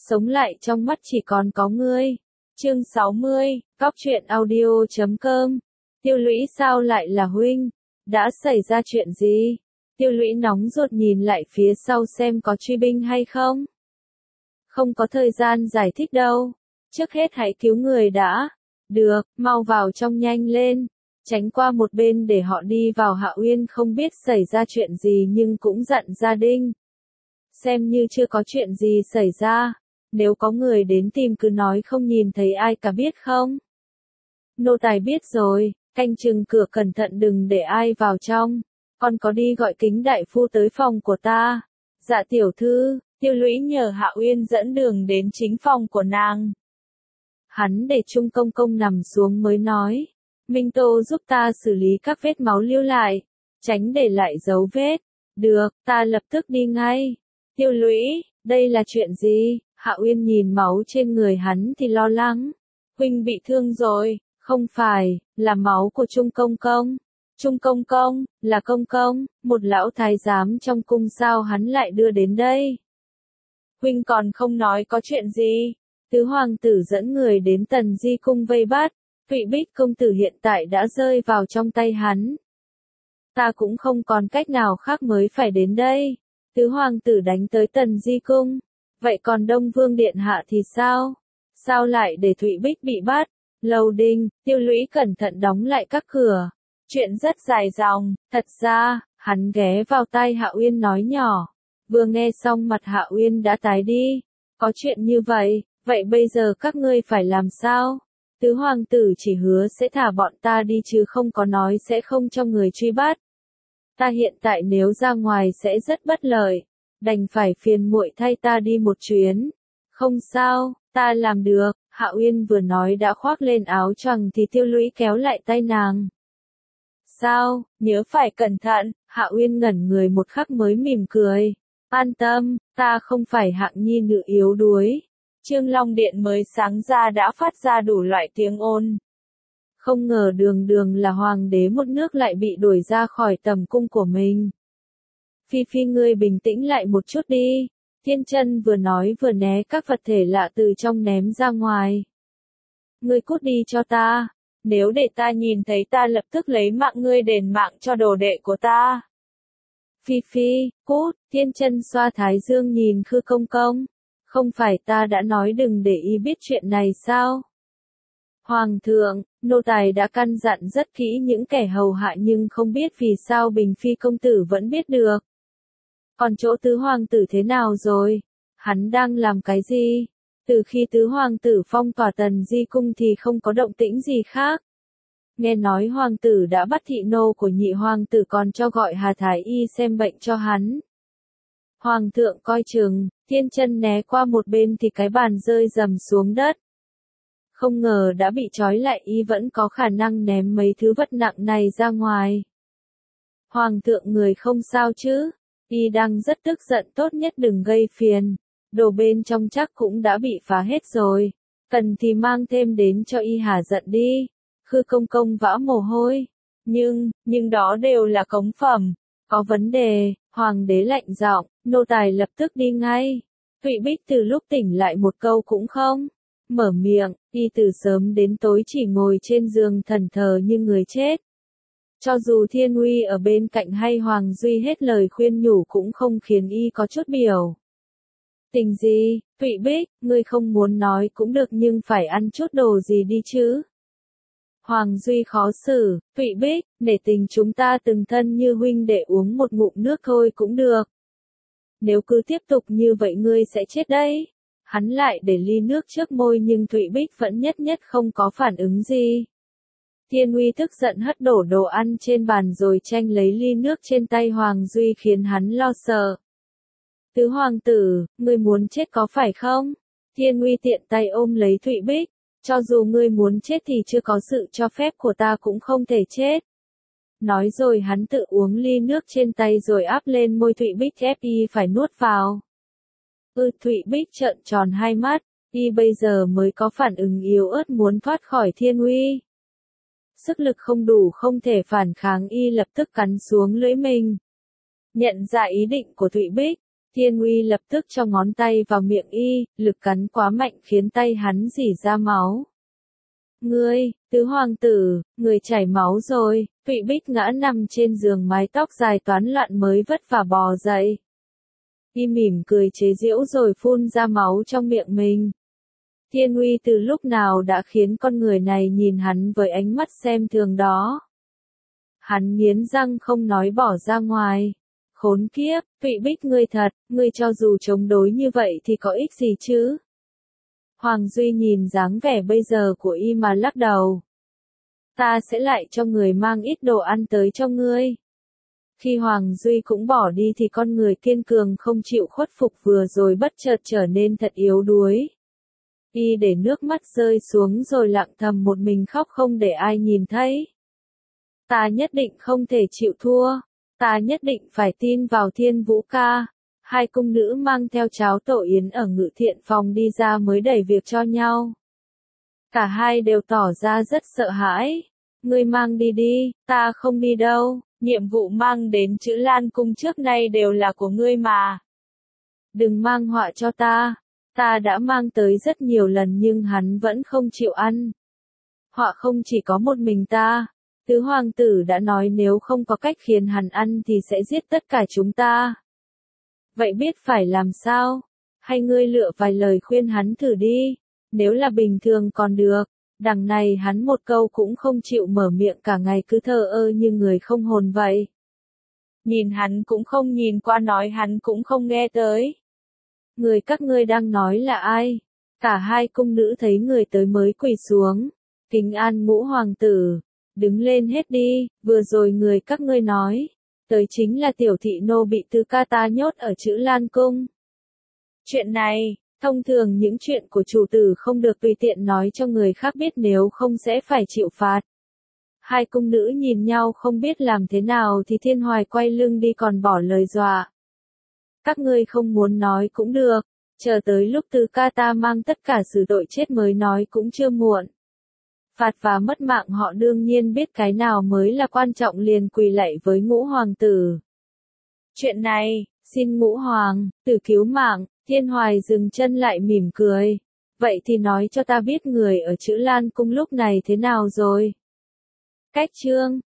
sống lại trong mắt chỉ còn có ngươi. Chương 60, Cóc truyện audio.com. Tiêu Lũy sao lại là huynh? Đã xảy ra chuyện gì? Tiêu Lũy nóng ruột nhìn lại phía sau xem có truy binh hay không. Không có thời gian giải thích đâu. Trước hết hãy cứu người đã. Được, mau vào trong nhanh lên. Tránh qua một bên để họ đi vào. Hạ Uyên không biết xảy ra chuyện gì nhưng cũng dặn gia đình. Xem như chưa có chuyện gì xảy ra. Nếu có người đến tìm cứ nói không nhìn thấy ai cả biết không? Nô tài biết rồi, canh chừng cửa cẩn thận đừng để ai vào trong. Con có đi gọi Kính đại phu tới phòng của ta. Dạ tiểu thư, Tiêu Lũy nhờ Hạ Uyên dẫn đường đến chính phòng của nàng. Hắn để Trung Công Công nằm xuống mới nói. Minh Tô giúp ta xử lý các vết máu lưu lại, tránh để lại dấu vết. Được, ta lập tức đi ngay. Tiêu Lũy, đây là chuyện gì? Hạ Uyên nhìn máu trên người hắn thì lo lắng. Huynh bị thương rồi, không phải, là máu của Trung Công Công. Trung Công Công, là Công Công, một lão thái giám trong cung sao hắn lại đưa đến đây? Huynh còn không nói có chuyện gì? Tứ hoàng tử dẫn người đến Tần Di cung vây bắt, Thụy Bích công tử hiện tại đã rơi vào trong tay hắn. Ta cũng không còn cách nào khác mới phải đến đây. Tứ hoàng tử đánh tới Tần Di cung. Vậy còn Đông Vương Điện Hạ thì sao? Sao lại để Thụy Bích bị bắt? Lầu Đình, Tiêu Lũy cẩn thận đóng lại các cửa. Chuyện rất dài dòng, thật ra, hắn ghé vào tai Hạ Uyên nói nhỏ. Vừa nghe xong mặt Hạ Uyên đã tái đi. Có chuyện như vậy, vậy bây giờ các ngươi phải làm sao? Tứ hoàng tử chỉ hứa sẽ thả bọn ta đi chứ không có nói sẽ không cho người truy bắt. Ta hiện tại nếu ra ngoài sẽ rất bất lợi. Đành phải phiền muội thay ta đi một chuyến. Không sao, ta làm được. Hạ Uyên vừa nói đã khoác lên áo choàng thì Tiêu Lũy kéo lại tay nàng. Sao, nhớ phải cẩn thận. Hạ Uyên ngẩn người một khắc mới mỉm cười. An tâm, ta không phải hạng nhi nữ yếu đuối. Trương Long Điện mới sáng ra đã phát ra đủ loại tiếng ồn. Không ngờ đường đường là hoàng đế một nước lại bị đuổi ra khỏi tầm cung của mình. Phi Phi ngươi bình tĩnh lại một chút đi. Thiên Chân vừa nói vừa né các vật thể lạ từ trong ném ra ngoài. Ngươi cút đi cho ta. Nếu để ta nhìn thấy ta lập tức lấy mạng ngươi đền mạng cho đồ đệ của ta. Phi Phi, cút. Thiên Chân xoa thái dương nhìn Khư Công Công. Không phải ta đã nói đừng để y biết chuyện này sao? Hoàng thượng, nô tài đã căn dặn rất kỹ những kẻ hầu hạ nhưng không biết vì sao Bình Phi công tử vẫn biết được. Còn chỗ tứ hoàng tử thế nào rồi? Hắn đang làm cái gì? Từ khi tứ hoàng tử phong tỏa Tần Di cung thì không có động tĩnh gì khác. Nghe nói hoàng tử đã bắt thị nô của nhị hoàng tử còn cho gọi Hà Thái Y xem bệnh cho hắn. Hoàng thượng coi chừng, Thiên Chân né qua một bên thì cái bàn rơi rầm xuống đất. Không ngờ đã bị trói lại y vẫn có khả năng ném mấy thứ vật nặng này ra ngoài. Hoàng thượng người không sao chứ? Y đang rất tức giận tốt nhất đừng gây phiền. Đồ bên trong chắc cũng đã bị phá hết rồi. Cần thì mang thêm đến cho y hả giận đi. Khư Công Công vã mồ hôi. Nhưng đó đều là cống phẩm. Có vấn đề, hoàng đế lạnh giọng, nô tài lập tức đi ngay. Thụy Bích từ lúc tỉnh lại một câu cũng không mở miệng, y từ sớm đến tối chỉ ngồi trên giường thần thờ như người chết. Cho dù Thiên Uy ở bên cạnh hay Hoàng Duy hết lời khuyên nhủ cũng không khiến y có chút biểu. Tình gì, Thụy Bích, ngươi không muốn nói cũng được nhưng phải ăn chút đồ gì đi chứ. Hoàng Duy khó xử, Thụy Bích, để tình chúng ta từng thân như huynh đệ uống một ngụm nước thôi cũng được. Nếu cứ tiếp tục như vậy ngươi sẽ chết đấy. Hắn lại để ly nước trước môi nhưng Thụy Bích vẫn nhất không có phản ứng gì. Thiên Uy tức giận hất đổ đồ ăn trên bàn rồi tranh lấy ly nước trên tay Hoàng Duy khiến hắn lo sợ. Tứ hoàng tử, ngươi muốn chết có phải không? Thiên Uy tiện tay ôm lấy Thụy Bích. Cho dù ngươi muốn chết thì chưa có sự cho phép của ta cũng không thể chết. Nói rồi hắn tự uống ly nước trên tay rồi áp lên môi Thụy Bích ép y phải nuốt vào. Thụy Bích trợn tròn hai mắt, y bây giờ mới có phản ứng yếu ớt muốn thoát khỏi Thiên Uy. Sức lực không đủ không thể phản kháng y lập tức cắn xuống lưỡi mình. Nhận ra ý định của Thụy Bích, Thiên Uy lập tức cho ngón tay vào miệng y, lực cắn quá mạnh khiến tay hắn rỉ ra máu. Ngươi, tứ hoàng tử, người chảy máu rồi, Thụy Bích ngã nằm trên giường mái tóc dài toán loạn mới vất vả bò dậy. Y mỉm cười chế giễu rồi phun ra máu trong miệng mình. Thiên Uy từ lúc nào đã khiến con người này nhìn hắn với ánh mắt xem thường đó. Hắn nghiến răng không nói bỏ ra ngoài. Khốn kiếp, Thụy Bích ngươi thật, ngươi cho dù chống đối như vậy thì có ích gì chứ? Hoàng Duy nhìn dáng vẻ bây giờ của y mà lắc đầu. Ta sẽ lại cho người mang ít đồ ăn tới cho ngươi. Khi Hoàng Duy cũng bỏ đi thì con người kiên cường không chịu khuất phục vừa rồi bất chợt trở nên thật yếu đuối. Y để nước mắt rơi xuống rồi lặng thầm một mình khóc không để ai nhìn thấy. Ta nhất định không thể chịu thua. Ta nhất định phải tin vào Thiên Vũ ca. Hai cung nữ mang theo cháo tổ yến ở Ngự Thiện phòng đi ra mới đẩy việc cho nhau. Cả hai đều tỏ ra rất sợ hãi. Ngươi mang đi đi, ta không đi đâu, nhiệm vụ mang đến Chữ Lan cung trước nay đều là của ngươi mà. Đừng mang họa cho ta đã mang tới rất nhiều lần nhưng hắn vẫn không chịu ăn. Họa không chỉ có một mình ta. Tứ hoàng tử đã nói nếu không có cách khiến hắn ăn thì sẽ giết tất cả chúng ta. Vậy biết phải làm sao? Hay ngươi lựa vài lời khuyên hắn thử đi. Nếu là bình thường còn được. Đằng này hắn một câu cũng không chịu mở miệng cả ngày cứ thờ ơ như người không hồn vậy. Nhìn hắn cũng không nhìn qua nói hắn cũng không nghe tới. Người các ngươi đang nói là ai? Cả hai cung nữ thấy người tới mới quỳ xuống. Kính an Ngũ hoàng tử. Đứng lên hết đi, vừa rồi người các ngươi nói. Tới chính là tiểu thị nô bị Tứ ca ta nhốt ở Chữ Lan cung. Chuyện này, thông thường những chuyện của chủ tử không được tùy tiện nói cho người khác biết nếu không sẽ phải chịu phạt. Hai cung nữ nhìn nhau không biết làm thế nào thì Thiên Hoài quay lưng đi còn bỏ lời dọa. Các ngươi không muốn nói cũng được, chờ tới lúc Tứ ca ta mang tất cả xử tội chết mới nói cũng chưa muộn. Phạt và mất mạng họ đương nhiên biết cái nào mới là quan trọng liền quỳ lạy với Ngũ hoàng tử. Chuyện này, xin Ngũ hoàng tử cứu mạng. Thiên Hoài dừng chân lại mỉm cười. Vậy thì nói cho ta biết người ở Chữ Lan cung lúc này thế nào rồi? Cách chương